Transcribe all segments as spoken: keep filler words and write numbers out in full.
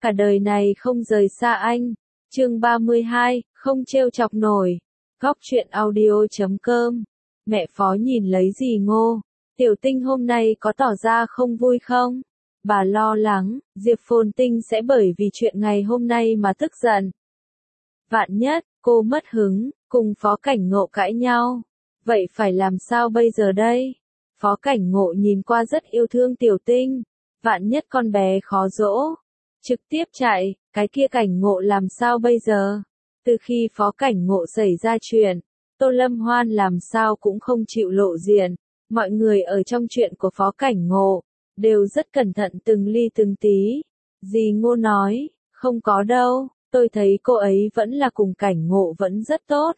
cả đời này không rời xa anh. Chương ba mươi hai, không trêu chọc nổi. Góc truyện audio chấm com. Mẹ Phó nhìn lấy dì Ngô. Tiểu Tinh hôm nay có tỏ ra không vui không? Bà lo lắng, Diệp Phồn Tinh sẽ bởi vì chuyện ngày hôm nay mà tức giận. Vạn nhất, cô mất hứng, cùng Phó Cảnh Ngộ cãi nhau. Vậy phải làm sao bây giờ đây? Phó Cảnh Ngộ nhìn qua rất yêu thương Tiểu Tinh. Vạn nhất con bé khó dỗ. Trực tiếp chạy, cái kia Cảnh Ngộ làm sao bây giờ? Từ khi Phó Cảnh Ngộ xảy ra chuyện, Tô Lâm Hoan làm sao cũng không chịu lộ diện. Mọi người ở trong chuyện của Phó Cảnh Ngộ, đều rất cẩn thận từng ly từng tí. Dì Ngô nói, không có đâu, tôi thấy cô ấy vẫn là cùng Cảnh Ngộ vẫn rất tốt.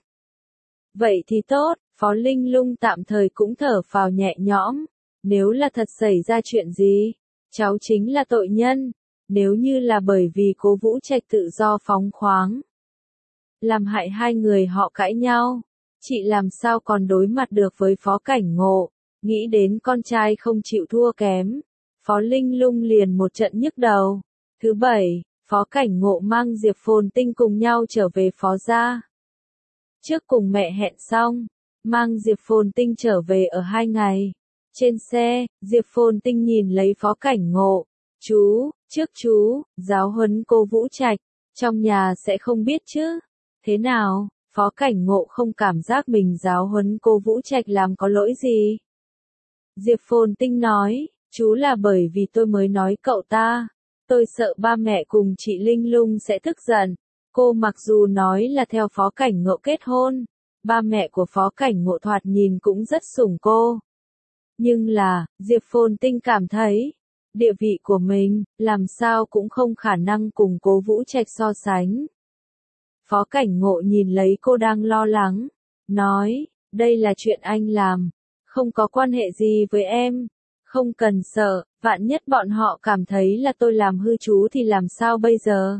Vậy thì tốt, Phó Linh Lung tạm thời cũng thở phào nhẹ nhõm. Nếu là thật xảy ra chuyện gì, cháu chính là tội nhân. Nếu như là bởi vì Cố Vũ Trạch tự do phóng khoáng, làm hại hai người họ cãi nhau, chị làm sao còn đối mặt được với Phó Cảnh Ngộ. Nghĩ đến con trai không chịu thua kém, Phó Linh Lung liền một trận nhức đầu. Thứ bảy, Phó Cảnh Ngộ mang Diệp Phồn Tinh cùng nhau trở về Phó gia. Trước cùng mẹ hẹn xong, mang Diệp Phồn Tinh trở về ở hai ngày. Trên xe, Diệp Phồn Tinh nhìn lấy Phó Cảnh Ngộ. Chú, trước chú, giáo huấn cô Vũ Trạch, trong nhà sẽ không biết chứ. Thế nào, Phó Cảnh Ngộ không cảm giác mình giáo huấn cô Vũ Trạch làm có lỗi gì? Diệp Phồn Tinh nói, chú là bởi vì tôi mới nói cậu ta. Tôi sợ ba mẹ cùng chị Linh Lung sẽ tức giận. Cô mặc dù nói là theo Phó Cảnh Ngộ kết hôn, ba mẹ của Phó Cảnh Ngộ thoạt nhìn cũng rất sủng cô. Nhưng là, Diệp Phồn Tinh cảm thấy, địa vị của mình, làm sao cũng không khả năng cùng Cố Vũ Trạch so sánh. Phó Cảnh Ngộ nhìn lấy cô đang lo lắng, nói, đây là chuyện anh làm, không có quan hệ gì với em, không cần sợ, vạn nhất bọn họ cảm thấy là tôi làm hư chú thì làm sao bây giờ?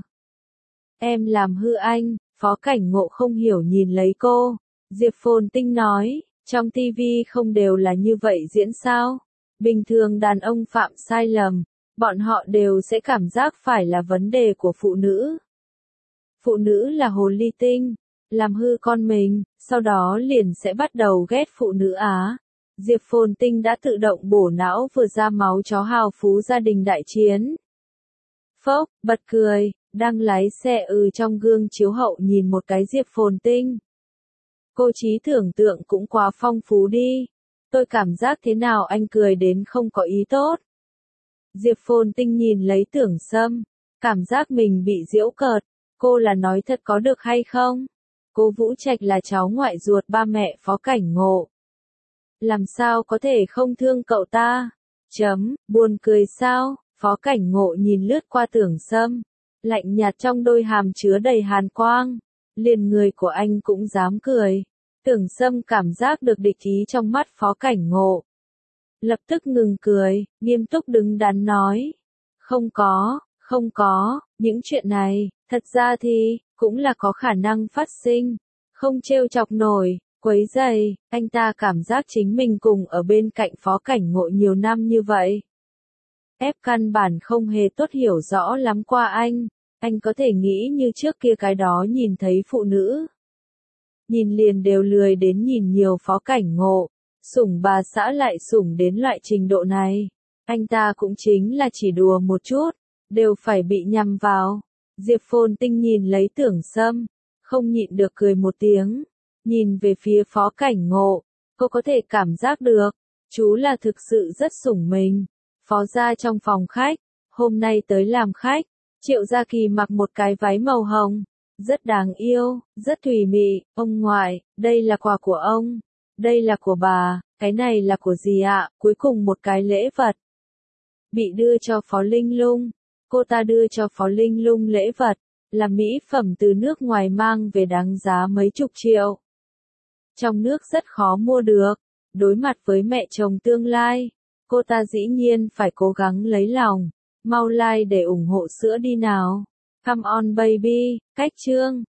Em làm hư anh, Phó Cảnh Ngộ không hiểu nhìn lấy cô. Diệp Phồn Tinh nói, trong tivi không đều là như vậy diễn sao? Bình thường đàn ông phạm sai lầm, bọn họ đều sẽ cảm giác phải là vấn đề của phụ nữ. Phụ nữ là hồ ly tinh, làm hư con mình, sau đó liền sẽ bắt đầu ghét phụ nữ á. Diệp Phồn Tinh đã tự động bổ não vừa ra máu chó hào phú gia đình đại chiến. Phốc, bật cười, đang lái xe ừ trong gương chiếu hậu nhìn một cái Diệp Phồn Tinh. Cô trí tưởng tượng cũng quá phong phú đi. Tôi cảm giác thế nào anh cười đến không có ý tốt. Diệp Phồn Tinh nhìn lấy Tưởng Sâm, cảm giác mình bị giễu cợt. Cô là nói thật có được hay không? Cô Vũ Trạch là cháu ngoại ruột ba mẹ Phó Cảnh Ngộ. Làm sao có thể không thương cậu ta? Chấm, buồn cười sao? Phó Cảnh Ngộ nhìn lướt qua Tưởng Sâm, lạnh nhạt trong đôi hàm chứa đầy hàn quang. Liền người của anh cũng dám cười. Tưởng Sâm cảm giác được địch ý trong mắt Phó Cảnh Ngộ. Lập tức ngừng cười, nghiêm túc đứng đắn nói. Không có, không có, những chuyện này, thật ra thì, cũng là có khả năng phát sinh. Không trêu chọc nổi, quấy rầy, anh ta cảm giác chính mình cùng ở bên cạnh Phó Cảnh Ngộ nhiều năm như vậy. Ép căn bản không hề tốt hiểu rõ lắm qua anh, anh có thể nghĩ như trước kia cái đó nhìn thấy phụ nữ. Nhìn liền đều lười đến nhìn nhiều Phó Cảnh Ngộ, sủng bà xã lại sủng đến loại trình độ này. Anh ta cũng chính là chỉ đùa một chút, đều phải bị nhầm vào. Diệp Phồn Tinh nhìn lấy Tưởng Sâm, không nhịn được cười một tiếng, nhìn về phía Phó Cảnh Ngộ, cô có thể cảm giác được, chú là thực sự rất sủng mình. Phó gia trong phòng khách, hôm nay tới làm khách, Triệu Gia Kỳ mặc một cái váy màu hồng, rất đáng yêu, rất thùy mị. Ông ngoại, đây là quà của ông, đây là của bà, cái này là của dì ạ, cuối cùng một cái lễ vật. Bị đưa cho Phó Linh Lung, cô ta đưa cho Phó Linh Lung lễ vật, là mỹ phẩm từ nước ngoài mang về đáng giá mấy chục triệu. Trong nước rất khó mua được, đối mặt với mẹ chồng tương lai, cô ta dĩ nhiên phải cố gắng lấy lòng. Mau like để ủng hộ sữa đi nào. Come on baby, cách chương.